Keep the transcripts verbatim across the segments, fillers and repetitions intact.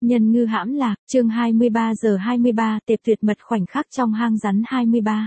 Nhân ngư hãm lạc, chương hai mươi ba giờ hai mươi ba, tệp tuyệt mật khoảnh khắc trong hang rắn hai mươi ba.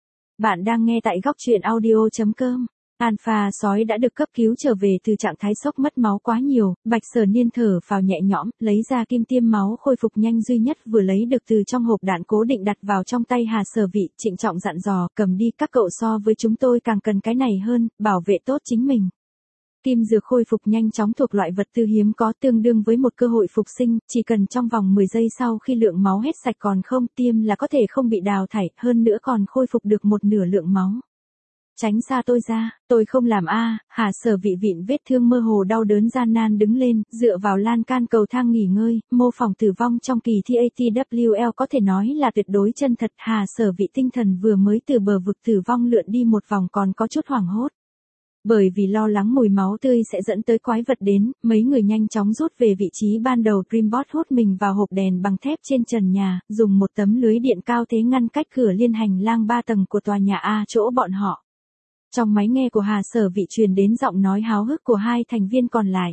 Bạn đang nghe tại góc truyện audio.com. Alpha sói đã được cấp cứu trở về từ trạng thái sốc mất máu quá nhiều, Bạch Sở Niên thở phào nhẹ nhõm, lấy ra kim tiêm máu khôi phục nhanh duy nhất vừa lấy được từ trong hộp đạn cố định đặt vào trong tay Hà Sở Vị, trịnh trọng dặn dò, cầm đi, các cậu so với chúng tôi càng cần cái này hơn, bảo vệ tốt chính mình. Kim dược khôi phục nhanh chóng thuộc loại vật tư hiếm có tương đương với một cơ hội phục sinh, chỉ cần trong vòng mười giây sau khi lượng máu hết sạch còn không tiêm là có thể không bị đào thải, hơn nữa còn khôi phục được một nửa lượng máu. Tránh xa tôi ra, tôi không làm a. Hà Sở Vị vịn vết thương mơ hồ đau đớn gian nan đứng lên, dựa vào lan can cầu thang nghỉ ngơi, mô phỏng tử vong trong kỳ thi a tê vê lờ có thể nói là tuyệt đối chân thật. Hà Sở Vị tinh thần vừa mới từ bờ vực tử vong lượn đi một vòng còn có chút hoảng hốt. Bởi vì lo lắng mùi máu tươi sẽ dẫn tới quái vật đến, mấy người nhanh chóng rút về vị trí ban đầu. Dreambot hút mình vào hộp đèn bằng thép trên trần nhà, dùng một tấm lưới điện cao thế ngăn cách cửa liên hành lang ba tầng của tòa nhà A chỗ bọn họ. Trong máy nghe của Hà Sở Vị truyền đến giọng nói háo hức của hai thành viên còn lại.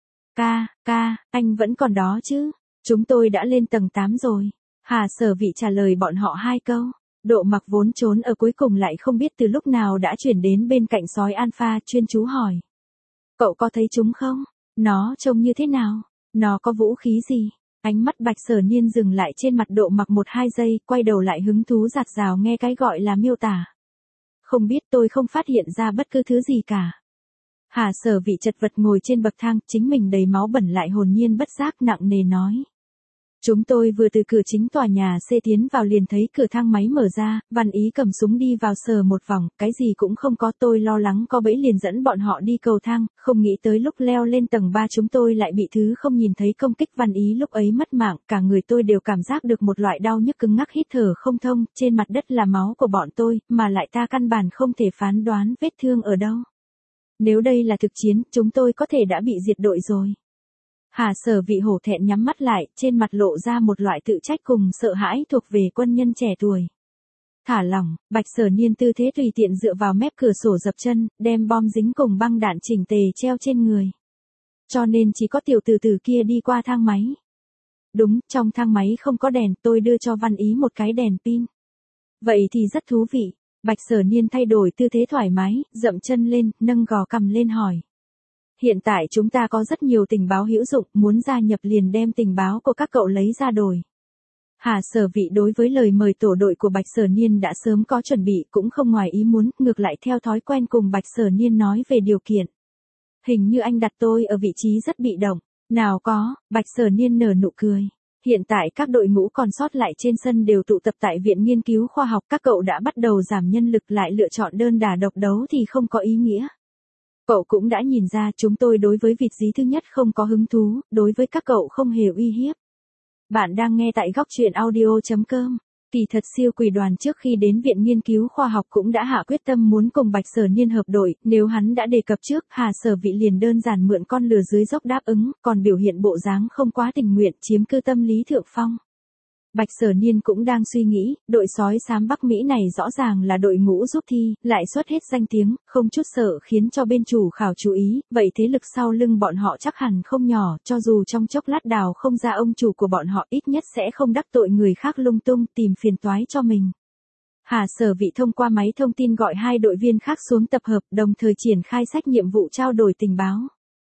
Ca, ca, anh vẫn còn đó chứ? Chúng tôi đã lên tầng tám rồi. Hà Sở Vị trả lời bọn họ hai câu. Độ Mặc vốn trốn ở cuối cùng lại không biết từ lúc nào đã chuyển đến bên cạnh sói Alpha, chuyên chú hỏi. Cậu có thấy chúng không? Nó trông như thế nào? Nó có vũ khí gì? Ánh mắt Bạch Sở Niên dừng lại trên mặt Độ Mặc một hai giây, quay đầu lại hứng thú rạt rào nghe cái gọi là miêu tả. Không biết, tôi không phát hiện ra bất cứ thứ gì cả. Hà Sở Vị chật vật ngồi trên bậc thang, chính mình đầy máu bẩn lại hồn nhiên bất giác nặng nề nói. Chúng tôi vừa từ cửa chính tòa nhà C tiến vào liền thấy cửa thang máy mở ra, Văn Ý cầm súng đi vào sờ một vòng, cái gì cũng không có. Tôi lo lắng có bẫy liền dẫn bọn họ đi cầu thang, không nghĩ tới lúc leo lên tầng ba chúng tôi lại bị thứ không nhìn thấy công kích. Văn Ý lúc ấy mất mạng, cả người tôi đều cảm giác được một loại đau nhức cứng ngắc, hít thở không thông, trên mặt đất là máu của bọn tôi, mà lại ta căn bản không thể phán đoán vết thương ở đâu. Nếu đây là thực chiến, chúng tôi có thể đã bị diệt đội rồi. Hà Sở Vị hổ thẹn nhắm mắt lại, trên mặt lộ ra một loại tự trách cùng sợ hãi thuộc về quân nhân trẻ tuổi. Thả lỏng, Bạch Sở Niên tư thế tùy tiện dựa vào mép cửa sổ dập chân, đem bom dính cùng băng đạn chỉnh tề treo trên người. Cho nên chỉ có tiểu tử tử kia đi qua thang máy. Đúng, trong thang máy không có đèn, tôi đưa cho Văn Ý một cái đèn pin. Vậy thì rất thú vị. Bạch Sở Niên thay đổi tư thế thoải mái, dậm chân lên, nâng gò cằm lên hỏi. Hiện tại chúng ta có rất nhiều tình báo hữu dụng, muốn gia nhập liền đem tình báo của các cậu lấy ra đổi. Hà Sở Vị đối với lời mời tổ đội của Bạch Sở Niên đã sớm có chuẩn bị, cũng không ngoài ý muốn, ngược lại theo thói quen cùng Bạch Sở Niên nói về điều kiện. Hình như anh đặt tôi ở vị trí rất bị động. Nào có, Bạch Sở Niên nở nụ cười. Hiện tại các đội ngũ còn sót lại trên sân đều tụ tập tại Viện Nghiên cứu Khoa học, các cậu đã bắt đầu giảm nhân lực, lại lựa chọn đơn đả độc đấu thì không có ý nghĩa. Cậu cũng đã nhìn ra chúng tôi đối với vịt dí thứ nhất không có hứng thú, đối với các cậu không hề uy hiếp. Bạn đang nghe tại góc truyện audio.com. Kỳ thật siêu quỷ đoàn trước khi đến Viện Nghiên cứu Khoa học cũng đã hạ quyết tâm muốn cùng Bạch Sở Niên hợp đội, nếu hắn đã đề cập trước, Hà Sở Vị liền đơn giản mượn con lừa dưới dốc đáp ứng, còn biểu hiện bộ dáng không quá tình nguyện, chiếm cư tâm lý thượng phong. Bạch Sở Niên cũng đang suy nghĩ, đội sói xám Bắc Mỹ này rõ ràng là đội ngũ giúp thi, lại xuất hết danh tiếng, không chút sợ khiến cho bên chủ khảo chú ý, vậy thế lực sau lưng bọn họ chắc hẳn không nhỏ, cho dù trong chốc lát đào không ra ông chủ của bọn họ, ít nhất sẽ không đắc tội người khác lung tung tìm phiền toái cho mình. Hà Sở Vị thông qua máy thông tin gọi hai đội viên khác xuống tập hợp, đồng thời triển khai sách nhiệm vụ trao đổi tình báo.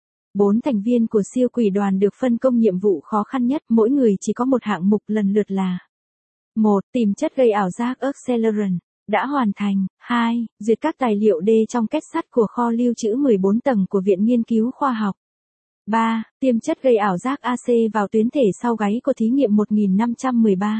Bốn thành viên của siêu quỷ đoàn được phân công nhiệm vụ khó khăn nhất, mỗi người chỉ có một hạng mục lần lượt là: một. Tìm chất gây ảo giác Accelerant. Đã hoàn thành. hai. Duyệt các tài liệu D trong kết sắt của kho lưu trữ mười bốn tầng của Viện Nghiên cứu Khoa học. ba. Tiêm chất gây ảo giác a xê vào tuyến thể sau gáy của thí nghiệm một nghìn năm trăm mười ba.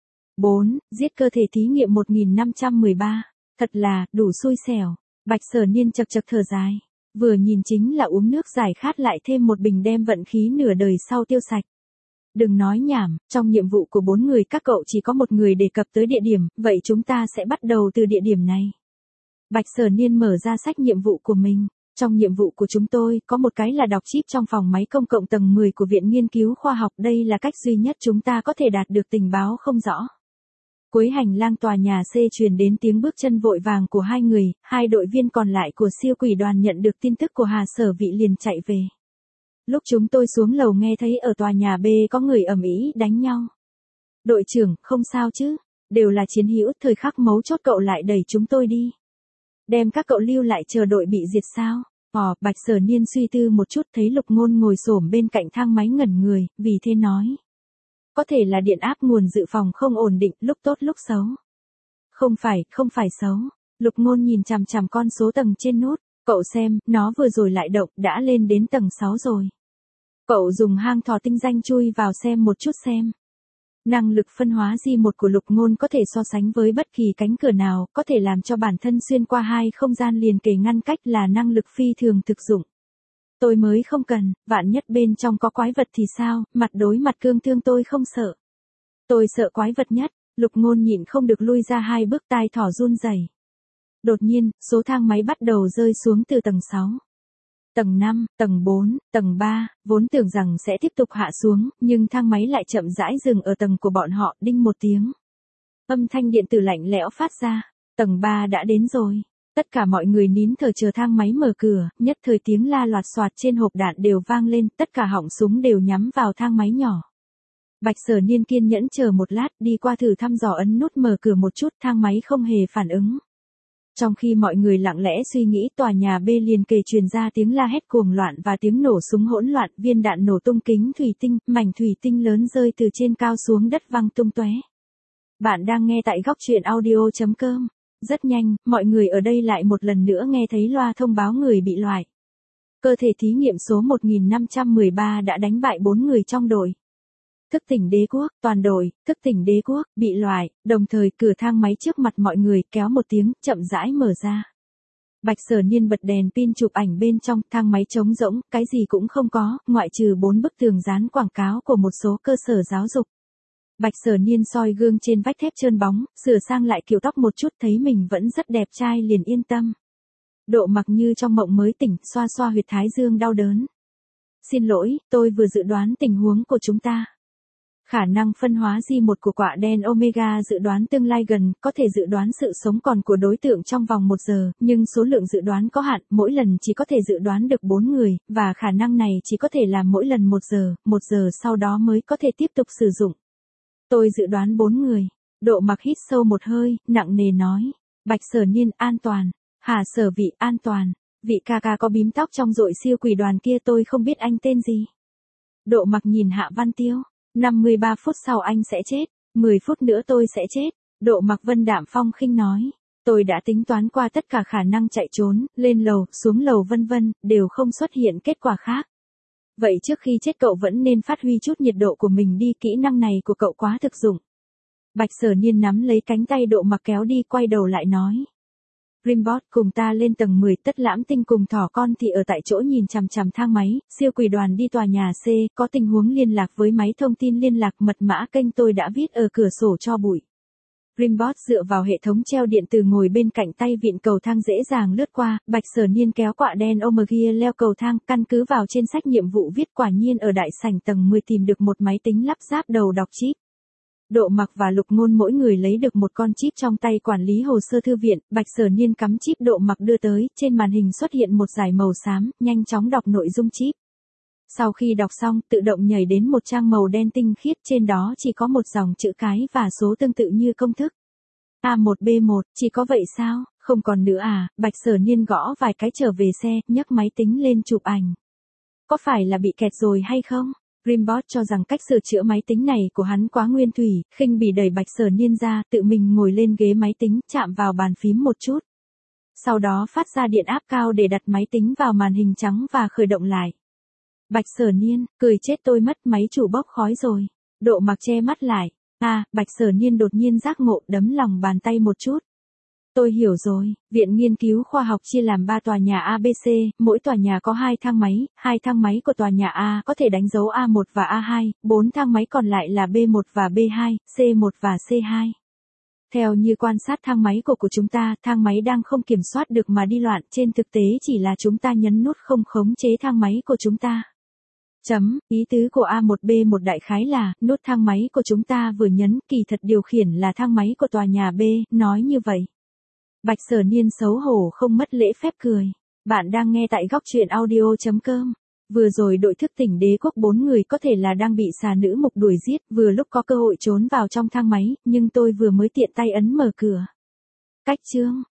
bốn. Giết cơ thể thí nghiệm một nghìn năm trăm mười ba. Thật là, đủ xui xẻo. Bạch Sở Niên chật chật thở dài. Vừa nhìn chính là uống nước giải khát lại thêm một bình đem vận khí nửa đời sau tiêu sạch. Đừng nói nhảm, trong nhiệm vụ của bốn người các cậu chỉ có một người đề cập tới địa điểm, vậy chúng ta sẽ bắt đầu từ địa điểm này. Bạch Sở Niên mở ra sách nhiệm vụ của mình. Trong nhiệm vụ của chúng tôi, có một cái là đọc chip trong phòng máy công cộng tầng mười của Viện Nghiên cứu Khoa học, đây là cách duy nhất chúng ta có thể đạt được tình báo không rõ. Cuối hành lang tòa nhà C truyền đến tiếng bước chân vội vàng của hai người, hai đội viên còn lại của siêu quỷ đoàn nhận được tin tức của Hà Sở Vị liền chạy về. Lúc chúng tôi xuống lầu nghe thấy ở tòa nhà B có người ầm ĩ đánh nhau. Đội trưởng, không sao chứ? Đều là chiến hữu, thời khắc mấu chốt cậu lại đẩy chúng tôi đi. Đem các cậu lưu lại chờ đội bị diệt sao? Ồ, Bạch Sở Niên suy tư một chút thấy Lục Ngôn ngồi xổm bên cạnh thang máy ngẩn người, vì thế nói. Có thể là điện áp nguồn dự phòng không ổn định, lúc tốt lúc xấu. Không phải, không phải xấu. Lục Ngôn nhìn chằm chằm con số tầng trên nút. Cậu xem, nó vừa rồi lại động, đã lên đến tầng sáu rồi. Cậu dùng hang thò tinh danh chui vào xem một chút xem. Năng lực phân hóa G một của Lục Ngôn có thể so sánh với bất kỳ cánh cửa nào, có thể làm cho bản thân xuyên qua hai không gian liền kề ngăn cách là năng lực phi thường thực dụng. Tôi mới không cần, vạn nhất bên trong có quái vật thì sao, mặt đối mặt cương thương tôi không sợ. Tôi sợ quái vật nhất, Lục Ngôn nhịn không được lui ra hai bước, tai thỏ run rẩy. Đột nhiên, số thang máy bắt đầu rơi xuống từ tầng sáu. Tầng năm, tầng bốn, tầng ba, vốn tưởng rằng sẽ tiếp tục hạ xuống, nhưng thang máy lại chậm rãi dừng ở tầng của bọn họ, đinh một tiếng. Âm thanh điện tử lạnh lẽo phát ra, tầng ba đã đến rồi. Tất cả mọi người nín thở chờ thang máy mở cửa, nhất thời tiếng la loạt xoạt trên hộp đạn đều vang lên, tất cả họng súng đều nhắm vào thang máy nhỏ. Bạch Sở Niên kiên nhẫn chờ một lát, đi qua thử thăm dò ấn nút mở cửa một chút, thang máy không hề phản ứng. Trong khi mọi người lặng lẽ suy nghĩ, tòa nhà B liền kề truyền ra tiếng la hét cuồng loạn và tiếng nổ súng hỗn loạn, viên đạn nổ tung, kính thủy tinh, mảnh thủy tinh lớn rơi từ trên cao xuống đất văng tung tóe. Bạn đang nghe tại góc truyện audio chấm com. Rất nhanh, mọi người ở đây lại một lần nữa nghe thấy loa thông báo người bị loại. Cơ thể thí nghiệm số một nghìn năm trăm mười ba đã đánh bại bốn người trong đội. Thức tỉnh đế quốc, toàn đội, thức tỉnh đế quốc, bị loại, đồng thời cửa thang máy trước mặt mọi người kéo một tiếng, chậm rãi mở ra. Bạch Sở Niên bật đèn pin chụp ảnh bên trong, thang máy trống rỗng, cái gì cũng không có, ngoại trừ bốn bức tường dán quảng cáo của một số cơ sở giáo dục. Bạch Sở Niên soi gương trên vách thép trơn bóng, sửa sang lại kiểu tóc một chút, thấy mình vẫn rất đẹp trai liền yên tâm. Độ Mặc như trong mộng mới tỉnh, xoa xoa huyệt thái dương đau đớn. Xin lỗi, tôi vừa dự đoán tình huống của chúng ta. Khả năng phân hóa G một của quả đen Omega dự đoán tương lai gần, có thể dự đoán sự sống còn của đối tượng trong vòng một giờ, nhưng số lượng dự đoán có hạn, mỗi lần chỉ có thể dự đoán được bốn người, và khả năng này chỉ có thể làm mỗi lần một giờ, một giờ sau đó mới có thể tiếp tục sử dụng. Tôi dự đoán bốn người. Độ Mặc hít sâu một hơi, nặng nề nói. Bạch Sở Niên, an toàn. Hà Sở Vị, an toàn. Vị ca ca có bím tóc trong đội siêu quỷ đoàn kia, tôi không biết anh tên gì. Độ Mặc nhìn Hạ Văn Tiêu. năm mươi ba phút sau anh sẽ chết, mười phút nữa tôi sẽ chết. Độ Mặc vân đạm phong khinh nói. Tôi đã tính toán qua tất cả khả năng chạy trốn, lên lầu, xuống lầu vân vân, đều không xuất hiện kết quả khác. Vậy trước khi chết cậu vẫn nên phát huy chút nhiệt độ của mình đi, kỹ năng này của cậu quá thực dụng. Bạch Sở Niên nắm lấy cánh tay Độ Mặc kéo đi, quay đầu lại nói. Rimbot, cùng ta lên tầng mười, Tất Lãm Tinh cùng thỏ con thì ở tại chỗ nhìn chằm chằm thang máy, siêu quỷ đoàn đi tòa nhà C, có tình huống liên lạc với máy thông tin liên lạc, mật mã kênh tôi đã viết ở cửa sổ cho bụi. Rimbot dựa vào hệ thống treo điện từ ngồi bên cạnh tay vịn cầu thang dễ dàng lướt qua, Bạch Sở Niên kéo quạ đen Omega leo cầu thang, căn cứ vào trên sách nhiệm vụ viết, quả nhiên ở đại sảnh tầng mười tìm được một máy tính lắp ráp đầu đọc chip. Độ Mặc và Lục Ngôn mỗi người lấy được một con chip trong tay quản lý hồ sơ thư viện, Bạch Sở Niên cắm chip Độ Mặc đưa tới, trên màn hình xuất hiện một dải màu xám, nhanh chóng đọc nội dung chip. Sau khi đọc xong, tự động nhảy đến một trang màu đen tinh khiết, trên đó chỉ có một dòng chữ cái và số tương tự như công thức. A một B một, chỉ có vậy sao, không còn nữa à? Bạch Sở Niên gõ vài cái trở về xe, nhấc máy tính lên chụp ảnh. Có phải là bị kẹt rồi hay không? Rimbot cho rằng cách sửa chữa máy tính này của hắn quá nguyên thủy, khinh bỉ đẩy Bạch Sở Niên ra, tự mình ngồi lên ghế máy tính, chạm vào bàn phím một chút. Sau đó phát ra điện áp cao để đặt máy tính vào màn hình trắng và khởi động lại. Bạch Sở Niên, cười chết tôi mất, máy chủ bốc khói rồi. Độ Mặc che mắt lại. À, Bạch Sở Niên đột nhiên giác ngộ, đấm lòng bàn tay một chút. Tôi hiểu rồi, Viện Nghiên cứu Khoa học chia làm ba tòa nhà A B C, mỗi tòa nhà có hai thang máy, hai thang máy của tòa nhà A có thể đánh dấu A một và A hai, bốn thang máy còn lại là B một và B hai, C một và C hai. Theo như quan sát thang máy của của chúng ta, thang máy đang không kiểm soát được mà đi loạn, trên thực tế chỉ là chúng ta nhấn nút không khống chế thang máy của chúng ta. Chấm, ý tứ của A một B một đại khái là, nút thang máy của chúng ta vừa nhấn, kỳ thật điều khiển là thang máy của tòa nhà B, nói như vậy. Bạch Sở Niên xấu hổ không mất lễ phép cười. Bạn đang nghe tại góc truyện audio chấm com. Vừa rồi đội thức tỉnh đế quốc bốn người có thể là đang bị xà nữ mục đuổi giết, vừa lúc có cơ hội trốn vào trong thang máy, nhưng tôi vừa mới tiện tay ấn mở cửa. Cách chương